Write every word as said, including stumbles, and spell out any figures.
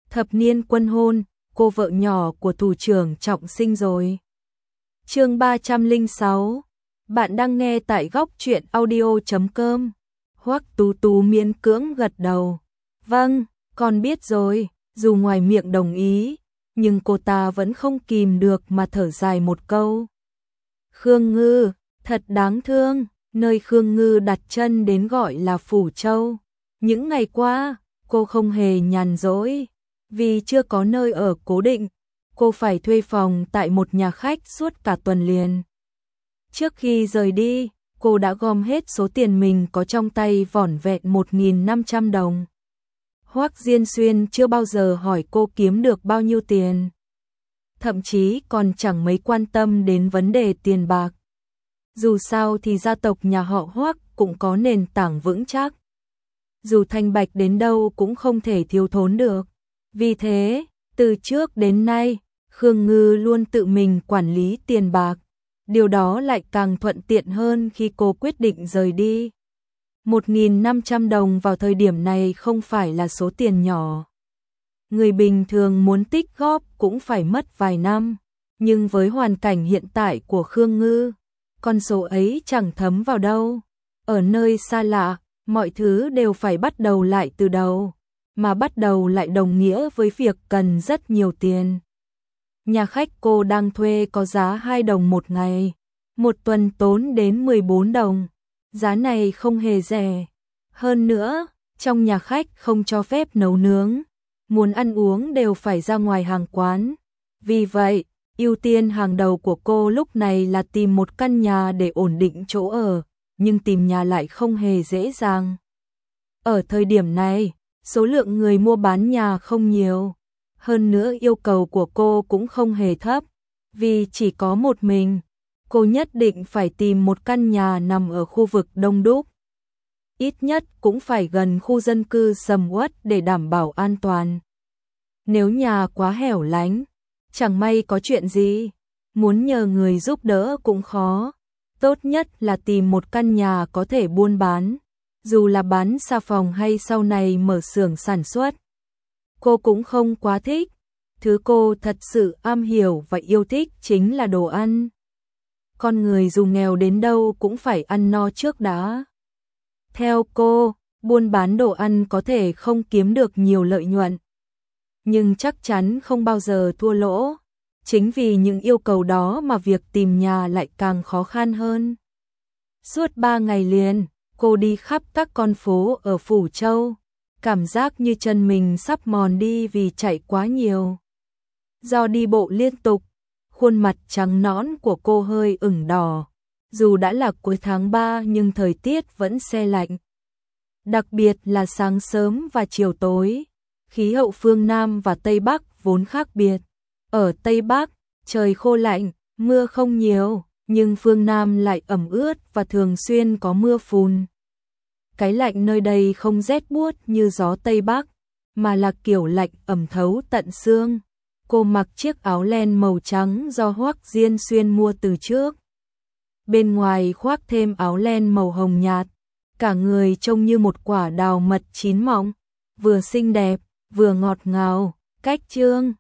Thập niên quân hôn, cô vợ nhỏ của thủ trưởng Trọng Sinh rồi. Chương ba trăm lẻ sáu. Bạn đang nghe tại góc truyện audio chấm com. Hoắc Tú Tú miễn cưỡng gật đầu. Vâng, con biết rồi. Dù ngoài miệng đồng ý, nhưng cô ta vẫn không kìm được mà thở dài một câu. Khương Ngư, thật đáng thương. Nơi Khương Ngư đặt chân đến gọi là Phủ Châu. Những ngày qua, cô không hề nhàn rỗi. Vì chưa có nơi ở cố định, cô phải thuê phòng tại một nhà khách suốt cả tuần liền. Trước khi rời đi, cô đã gom hết số tiền mình có trong tay vỏn vẹn một nghìn năm trăm đồng. Hoắc Diên Xuyên chưa bao giờ hỏi cô kiếm được bao nhiêu tiền. Thậm chí còn chẳng mấy quan tâm đến vấn đề tiền bạc. Dù sao thì gia tộc nhà họ Hoắc cũng có nền tảng vững chắc. Dù thanh bạch đến đâu cũng không thể thiếu thốn được. Vì thế, từ trước đến nay, Khương Ngư luôn tự mình quản lý tiền bạc. Điều đó lại càng thuận tiện hơn khi cô quyết định rời đi. một nghìn năm trăm đồng vào thời điểm này không phải là số tiền nhỏ. Người bình thường muốn tích góp cũng phải mất vài năm. Nhưng với hoàn cảnh hiện tại của Khương Ngư, con số ấy chẳng thấm vào đâu. Ở nơi xa lạ, mọi thứ đều phải bắt đầu lại từ đầu. Mà bắt đầu lại đồng nghĩa với việc cần rất nhiều tiền. Nhà khách cô đang thuê có giá hai đồng một ngày, một tuần tốn đến mười bốn đồng. Giá này không hề rẻ. Hơn nữa, trong nhà khách không cho phép nấu nướng, muốn ăn uống đều phải ra ngoài hàng quán. Vì vậy, ưu tiên hàng đầu của cô lúc này là tìm một căn nhà để ổn định chỗ ở, nhưng tìm nhà lại không hề dễ dàng. Ở thời điểm này, số lượng người mua bán nhà không nhiều. Hơn nữa yêu cầu của cô cũng không hề thấp. Vì chỉ có một mình, cô nhất định phải tìm một căn nhà nằm ở khu vực đông đúc. Ít nhất cũng phải gần khu dân cư sầm uất để đảm bảo an toàn. Nếu nhà quá hẻo lánh, chẳng may có chuyện gì, muốn nhờ người giúp đỡ cũng khó. Tốt nhất là tìm một căn nhà có thể buôn bán. Dù là bán xà phòng hay sau này mở xưởng sản xuất. Cô cũng không quá thích. Thứ cô thật sự am hiểu và yêu thích chính là đồ ăn. Con người dù nghèo đến đâu cũng phải ăn no trước đã. Theo cô, buôn bán đồ ăn có thể không kiếm được nhiều lợi nhuận, nhưng chắc chắn không bao giờ thua lỗ. Chính vì những yêu cầu đó mà việc tìm nhà lại càng khó khăn hơn. Suốt ba ngày liền, cô đi khắp các con phố ở Phủ Châu, cảm giác như chân mình sắp mòn đi vì chạy quá nhiều. Do đi bộ liên tục, khuôn mặt trắng nõn của cô hơi ửng đỏ. Dù đã là cuối tháng ba nhưng thời tiết vẫn se lạnh. Đặc biệt là sáng sớm và chiều tối, khí hậu phương Nam và Tây Bắc vốn khác biệt. Ở Tây Bắc, trời khô lạnh, mưa không nhiều, nhưng phương Nam lại ẩm ướt và thường xuyên có mưa phùn. Cái lạnh nơi đây không rét buốt như gió Tây Bắc, mà là kiểu lạnh ẩm thấu tận xương. Cô mặc chiếc áo len màu trắng do Hoắc Diên Xuyên mua từ trước. Bên ngoài khoác thêm áo len màu hồng nhạt, cả người trông như một quả đào mật chín mọng, vừa xinh đẹp, vừa ngọt ngào. Cách Trương